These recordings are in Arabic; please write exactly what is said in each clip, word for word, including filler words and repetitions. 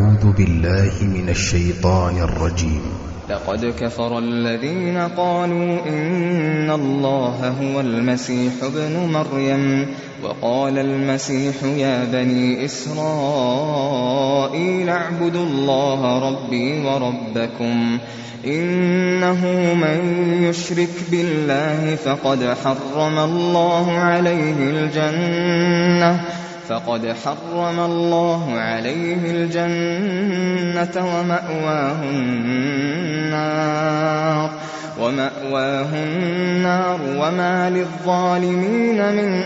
أعوذ بالله من الشيطان الرجيم. لقد كفر الذين قالوا إن الله هو المسيح ابن مريم وقال المسيح يا بني إسرائيل اعبدوا الله ربي وربكم إنه من يشرك بالله فقد حرم الله عليه الجنة فقد حرم الله عليه الجنة ومأواه النار ومأواه النار وما للظالمين من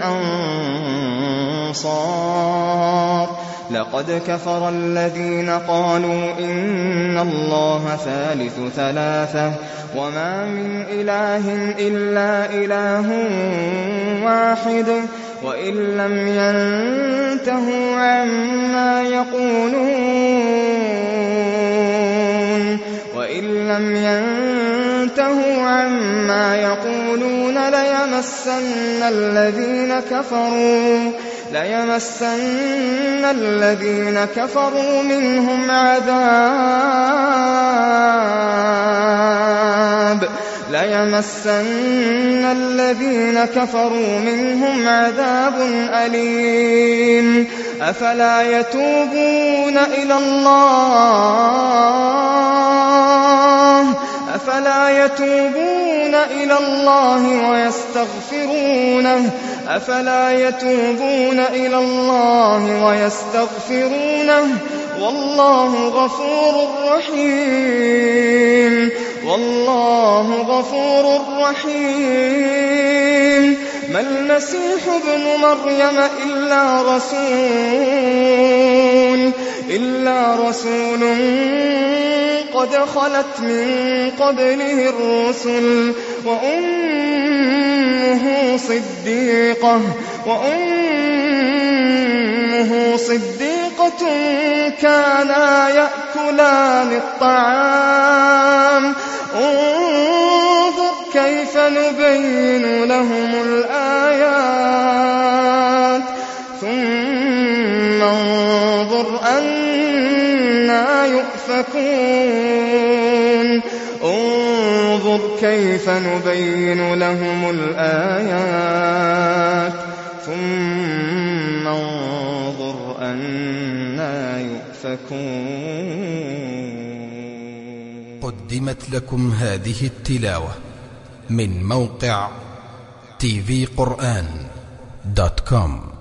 أنصار. لقد كفر الذين قالوا إن الله ثالث ثلاثة وما من إله إلا إله واحد وإن لم ينتهوا عما يقولون وإن لم ينتهوا عما يقولون ليمسن الذين كفروا ليمسن الذين كفروا منهم عذاب ليمسن الذين كفروا منهم عذاب أليم. أفلا يتوبون إلى الله أفلا يتوبون إلى الله ويستغفرونه أفلا يتوبون إلى الله ويستغفرونه والله غفور رحيم والله غفور رحيم. ما المسيح ابن مريم إلا رسول إلا رسول قد خلت من قبله الرسل وأمه صديقة وأمه صديقة كانا يأكلان الطعام انظر كيف نبين لهم الآيات ثم انظر أنى يؤفكون انظر كيف نبين لهم الآيات ثم انظر أنى يؤفكون. قدمت لكم هذه التلاوة من موقع تي في قرآن دوت كوم.